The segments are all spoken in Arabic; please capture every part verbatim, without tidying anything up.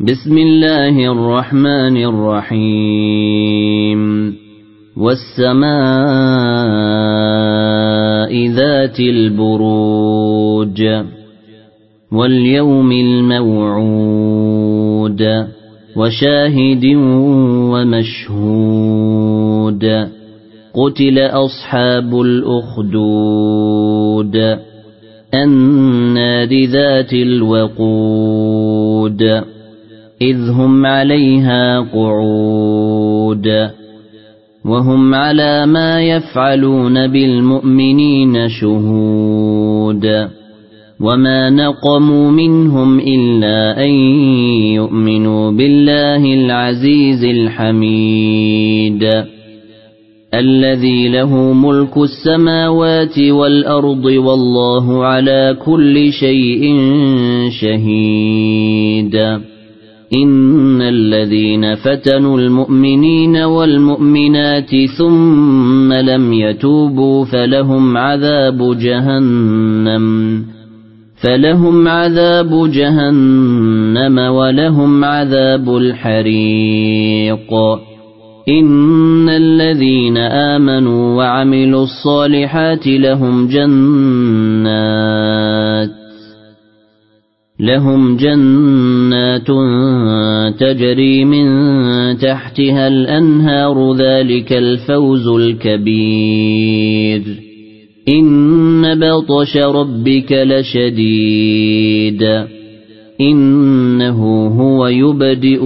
بسم الله الرحمن الرحيم والسماء ذات البروج واليوم الموعود وشاهد ومشهود قتل أصحاب الأخدود النار ذات الوقود إذ هم عليها قعود وهم على ما يفعلون بالمؤمنين شهود وما نقموا منهم إلا أن يؤمنوا بالله العزيز الحميد الذي له ملك السماوات والأرض والله على كل شيء شهيد إن الذين فتنوا المؤمنين والمؤمنات ثم لم يتوبوا فلهم عذاب جهنم فلهم عذاب جهنم ولهم عذاب الحريق إن الذين آمنوا وعملوا الصالحات لهم جنات لهم جنات تجري من تحتها الأنهار ذلك الفوز الكبير إن بطش ربك لشديد إنه هو يبدئ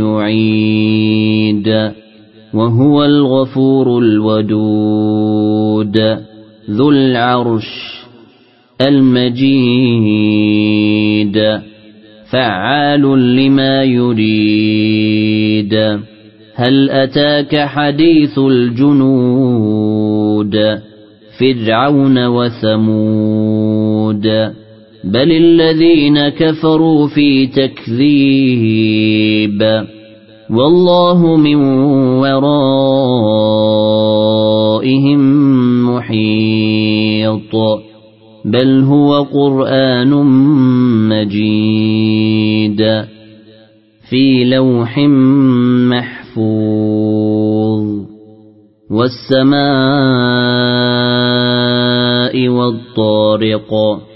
ويعيد وهو الغفور الودود ذو العرش المجيد فعال لما يريد هل أتاك حديث الجنود فرعون وثمود بل الذين كفروا في تكذيب والله من ورائهم محيط بل هو قرآن مجيد في لوح محفوظ والسماء والطارق